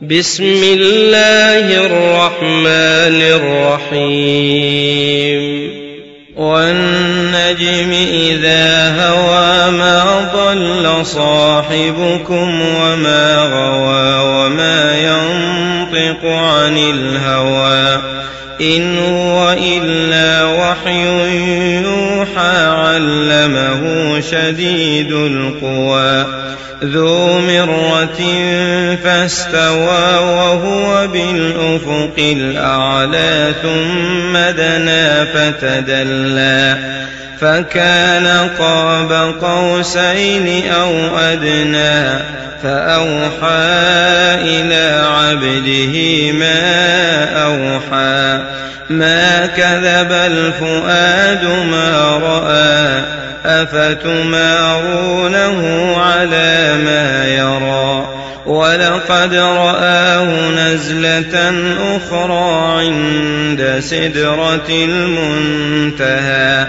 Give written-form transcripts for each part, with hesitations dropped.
بسم الله الرحمن الرحيم والنجم إذا هوى ما ضل صاحبكم وما غوى وما ينطق عن الهوى إن هو إلا وحي يوحى علمه شديد القوى ذو مرة فاستوى وهو بالأفق الأعلى ثم دنا فتدلى فكان قاب قوسين أو أدنى فأوحى إلى عبده ما أوحى ما كذب الفؤاد ما رأى أفتمارونه على ما يرى ولقد رآه نزلة أخرى عند سدرة المنتهى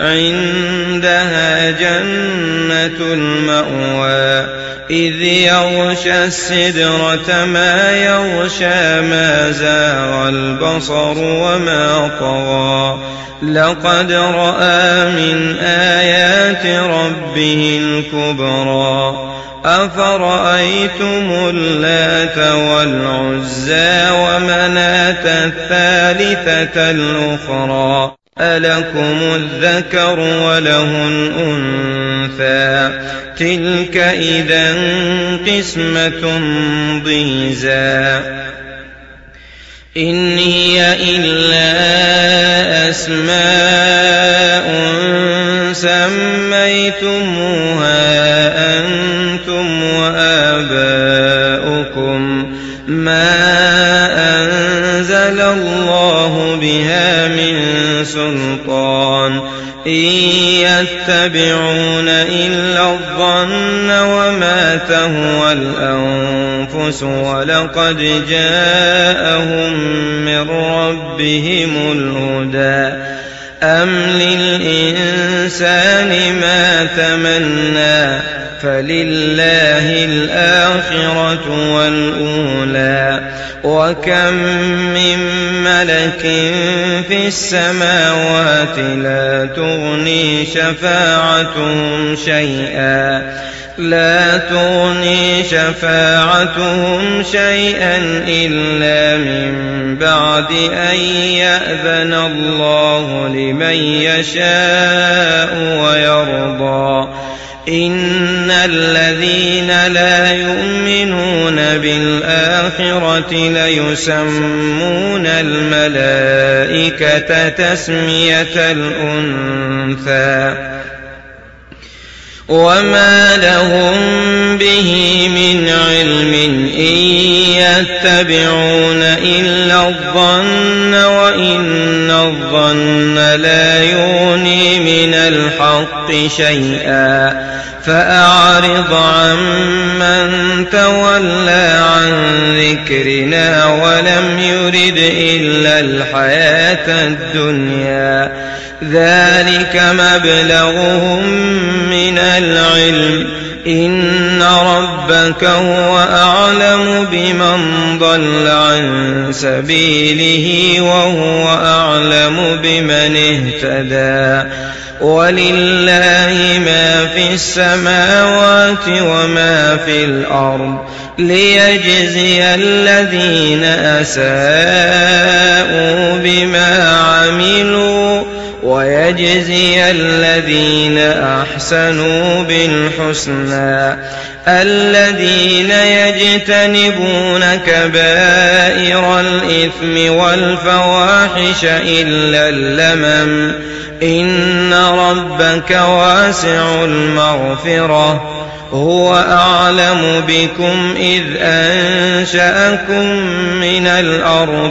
عندها جنة المأوى إذ يغشى السدرة ما يغشى ما زاغ البصر وما طغى لقد رأى من آيات ربه الكبرى أفرأيتم اللات والعزى ومناة الثالثة الأخرى ألكم الذكر وله الأنثى تلك إذا قسمة ضيزى إن هي إلا أسماء سميتموها أنتم وآباؤكم ما أنزل الله بها من سلطان إن يتبعون إلا الظن وما تهوى الأنفس ولقد جاءهم من ربهم الهدى أم للإنسان ما تمنى فلله الآخرة والأولى وكم من ملك في السماوات لا تغني شفاعتهم شيئا إلا من بعد أن يأذن الله لمن يشاء ويرضى إن الذين لا يؤمنون بالآخرة ليسمون الملائكة تسمية الأنثى وما لهم به من علم إن يتبعون إلا الظن وإن الظن لا يغني من الحق شيئا فأعرض عمن تولى عن ذكرنا ولم يرد إلا الحياة الدنيا ذلك مبلغهم من العلم إن ربك هو أعلم بمن ضل عن سبيله وهو أعلم بمن اهتدى ولله ما في السماوات وما في الأرض ليجزي الذين أساءوا بما عملوا ويجزي الذين أحسنوا بالحسنى الذين يجتنبون كبائر الإثم والفواحش إلا اللمم إن ربك واسع المغفرة هو أعلم بكم إذ أنشأكم من الأرض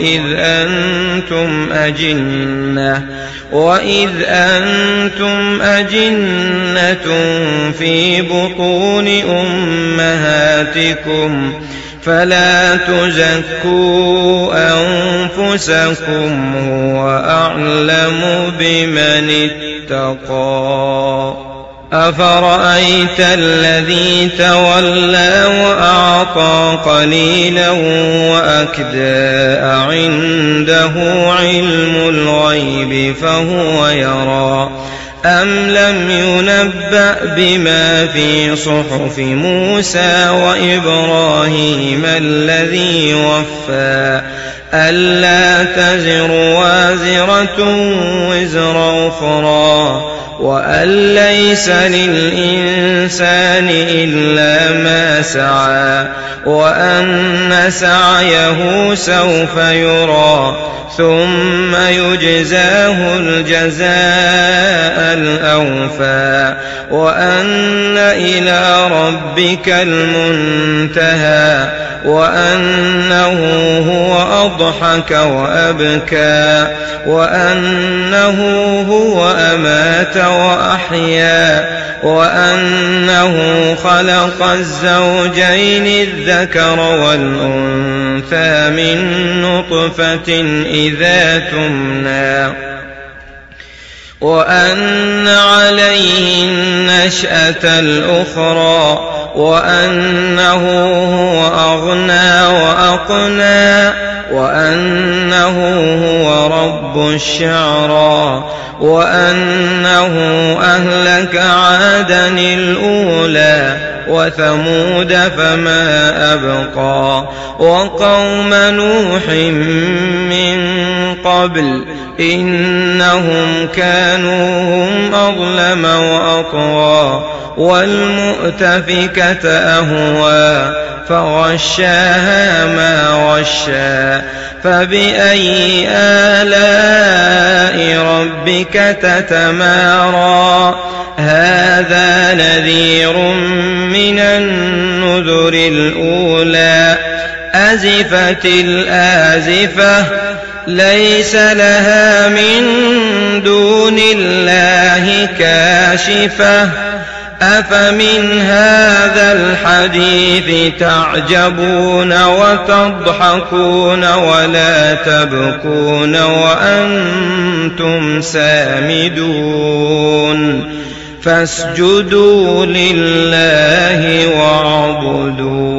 وإذ أنتم أجنة في بطون أمهاتكم فلا تزكوا أنفسكم هو أعلم بمن اتقى أفرأيت الذي تولى وأعطى قليلا وأكدى أعنده علم الغيب فهو يرى أم لم ينبأ بما في صحف موسى وإبراهيم الذي وفى ألا تزر وازرة وزر أخرى وأن ليس للإنسان إلا ما سعى وأن سعيه سوف يرى ثم يجزاه الجزاء الأوفى وأن إلى ربك المنتهى وأنه هو أضحك وأبكى وأنه هو أمات وأحيا وأنه خلق الزوجين الذكر والأنثى من نطفة إذا تمنى وأن عليه النشأة الأخرى وأنه هو أغنى وأقنى وأنه هو رب الشعرى وأنه أهلك عادا الأولى وثمود فما أبقى وقوم نوح من قبل إنهم كانوا هم أظلم وأطغى والمؤتفكة أهوى فغشاها ما غشى فبأي آلاء ربك تتمارى هذا نذير من النذر الأولى أزفت الآزفة ليس لها من دون الله كاشفة أفمن هذا الحديث تعجبون وتضحكون ولا تبكون وأنتم سامدون فاسجدوا لله واعبدوا